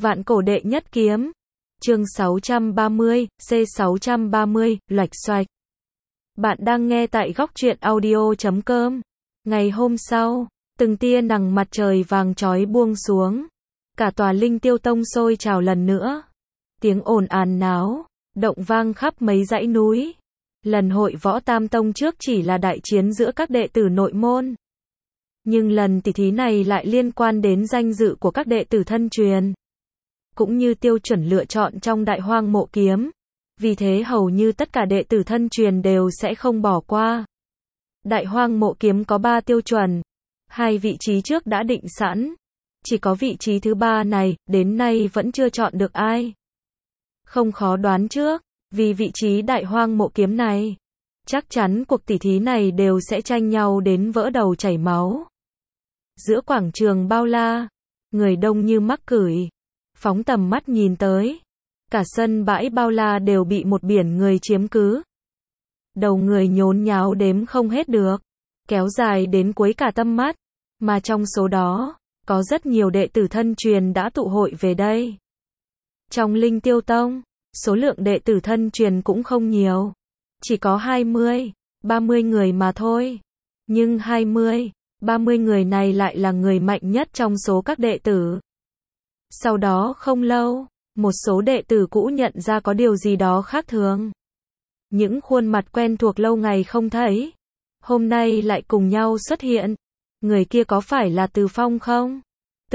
Vạn cổ đệ nhất kiếm. Chương 630, C630, loạch xoạch. Bạn đang nghe tại góc truyện audio.com. Ngày hôm sau, từng tia nắng mặt trời vàng chói buông xuống. Cả tòa Linh Tiêu Tông sôi trào lần nữa. Tiếng ồn ào náo động vang khắp mấy dãy núi. Lần hội võ Tam Tông trước chỉ là đại chiến giữa các đệ tử nội môn. Nhưng lần tỷ thí này lại liên quan đến danh dự của các đệ tử thân truyền, cũng như tiêu chuẩn lựa chọn trong Đại Hoang Mộ Kiếm. Vì thế hầu như tất cả đệ tử thân truyền đều sẽ không bỏ qua. Đại Hoang Mộ Kiếm có 3 tiêu chuẩn. 2 vị trí trước đã định sẵn. Chỉ có vị trí thứ 3 này, đến nay vẫn chưa chọn được ai. Không khó đoán trước, vì vị trí Đại Hoang Mộ Kiếm này, chắc chắn cuộc tỷ thí này đều sẽ tranh nhau đến vỡ đầu chảy máu. Giữa quảng trường bao la, người đông như mắc cửi. Phóng tầm mắt nhìn tới, cả sân bãi bao la đều bị một biển người chiếm cứ. Đầu người nhốn nháo đếm không hết được, kéo dài đến cuối cả tầm mắt, mà trong số đó, có rất nhiều đệ tử thân truyền đã tụ hội về đây. Trong Linh Tiêu Tông, số lượng đệ tử thân truyền cũng không nhiều, chỉ có 20, 30 người mà thôi. Nhưng 20, 30 người này lại là người mạnh nhất trong số các đệ tử. Sau đó không lâu, một số đệ tử cũ nhận ra có điều gì đó khác thường. Những khuôn mặt quen thuộc lâu ngày không thấy, hôm nay lại cùng nhau xuất hiện. Người kia có phải là Từ Phong không?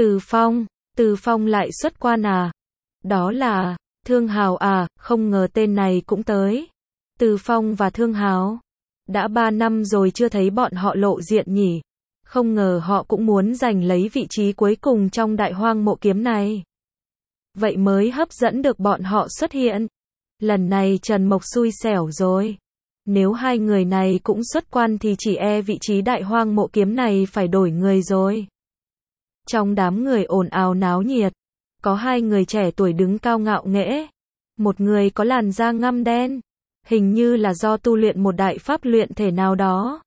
Từ Phong lại xuất quan à? Đó là Thương Hào à, không ngờ tên này cũng tới. Từ Phong và Thương Hào, đã 3 năm rồi chưa thấy bọn họ lộ diện nhỉ? Không ngờ họ cũng muốn giành lấy vị trí cuối cùng trong Đại Hoang Mộ Kiếm này. Vậy mới hấp dẫn được bọn họ xuất hiện. Lần này Trần Mộc xui xẻo rồi. Nếu hai người này cũng xuất quan thì chỉ e vị trí Đại Hoang Mộ Kiếm này phải đổi người rồi. Trong đám người ồn ào náo nhiệt, có 2 người trẻ tuổi đứng cao ngạo nghễ. Một người có làn da ngăm đen, hình như là do tu luyện một đại pháp luyện thể nào đó.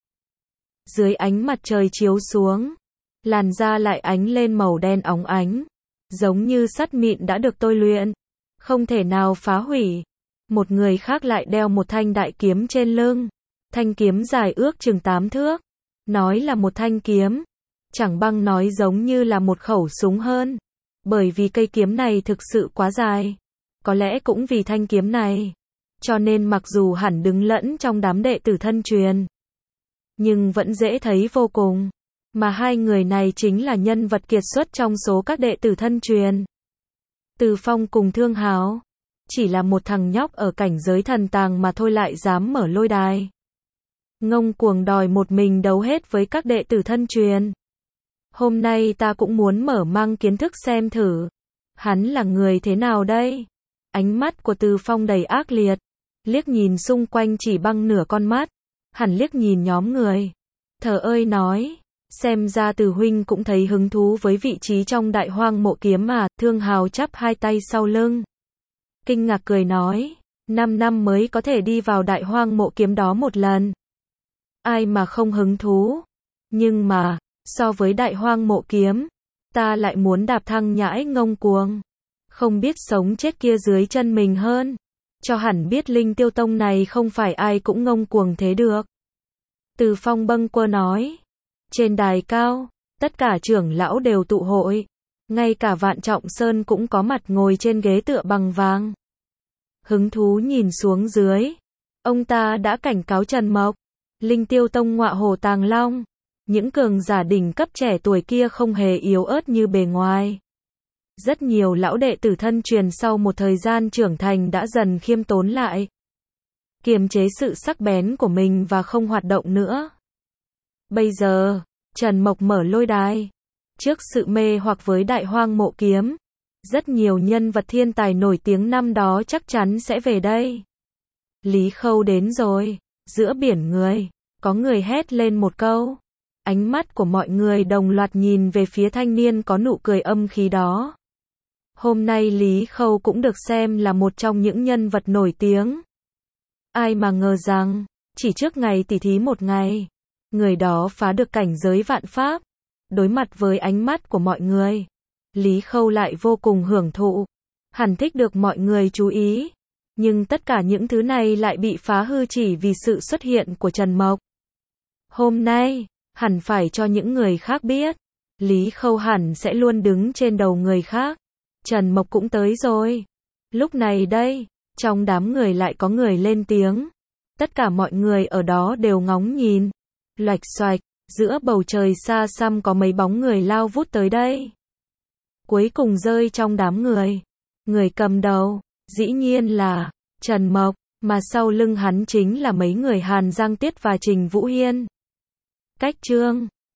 Dưới ánh mặt trời chiếu xuống, làn da lại ánh lên màu đen óng ánh, giống như sắt mịn đã được tôi luyện, không thể nào phá hủy. Một người khác lại đeo một thanh đại kiếm trên lưng, thanh kiếm dài ước chừng 8 thước. Nói là một thanh kiếm, chẳng bằng nói giống như là một khẩu súng hơn, bởi vì cây kiếm này thực sự quá dài. Có lẽ cũng vì thanh kiếm này, cho nên mặc dù hẳn đứng lẫn trong đám đệ tử thân truyền, nhưng vẫn dễ thấy vô cùng. Mà 2 người này chính là nhân vật kiệt xuất trong số các đệ tử thân truyền. Từ Phong cùng Thương Hào, chỉ là một thằng nhóc ở cảnh giới thần tàng mà thôi lại dám mở lôi đài. Ngông cuồng đòi một mình đấu hết với các đệ tử thân truyền. Hôm nay ta cũng muốn mở mang kiến thức xem thử. Hắn là người thế nào đây? Ánh mắt của Từ Phong đầy ác liệt, liếc nhìn xung quanh chỉ bằng nửa con mắt. Hẳn liếc nhìn nhóm người, thờ ơi nói, xem ra Từ huynh cũng thấy hứng thú với vị trí trong Đại Hoang Mộ Kiếm à? Thương Hào chắp 2 tay sau lưng, kinh ngạc cười nói, 5 năm mới có thể đi vào Đại Hoang Mộ Kiếm đó một lần. Ai mà không hứng thú, nhưng mà, so với Đại Hoang Mộ Kiếm, ta lại muốn đạp thăng nhãi ngông cuồng, không biết sống chết kia dưới chân mình hơn. Cho hẳn biết Linh Tiêu Tông này không phải ai cũng ngông cuồng thế được. Từ Phong bâng quơ nói. Trên đài cao, tất cả trưởng lão đều tụ hội. Ngay cả Vạn Trọng Sơn cũng có mặt ngồi trên ghế tựa bằng vàng. Hứng thú nhìn xuống dưới. Ông ta đã cảnh cáo Trần Mộc. Linh Tiêu Tông ngọa hổ tàng long. Những cường giả đỉnh cấp trẻ tuổi kia không hề yếu ớt như bề ngoài. Rất nhiều lão đệ tử thân truyền sau một thời gian trưởng thành đã dần khiêm tốn lại, kiềm chế sự sắc bén của mình và không hoạt động nữa. Bây giờ, Trần Mộc mở lôi đài. Trước sự mê hoặc với Đại Hoang Mộ Kiếm, rất nhiều nhân vật thiên tài nổi tiếng năm đó chắc chắn sẽ về đây. Lý Khâu đến rồi. Giữa biển người, có người hét lên một câu. Ánh mắt của mọi người đồng loạt nhìn về phía thanh niên có nụ cười âm khí đó. Hôm nay Lý Khâu cũng được xem là một trong những nhân vật nổi tiếng. Ai mà ngờ rằng, chỉ trước ngày tỷ thí một ngày, người đó phá được cảnh giới vạn pháp, đối mặt với ánh mắt của mọi người. Lý Khâu lại vô cùng hưởng thụ. Hẳn thích được mọi người chú ý. Nhưng tất cả những thứ này lại bị phá hư chỉ vì sự xuất hiện của Trần Mộc. Hôm nay, hẳn phải cho những người khác biết. Lý Khâu hẳn sẽ luôn đứng trên đầu người khác. Trần Mộc cũng tới rồi. Lúc này đây, trong đám người lại có người lên tiếng. Tất cả mọi người ở đó đều ngóng nhìn. Loạch xoạch, giữa bầu trời xa xăm có mấy bóng người lao vút tới đây. Cuối cùng rơi trong đám người. Người cầm đầu, dĩ nhiên là Trần Mộc, mà sau lưng hắn chính là mấy người Hàn Giang Tiết và Trình Vũ Hiên. Cách chương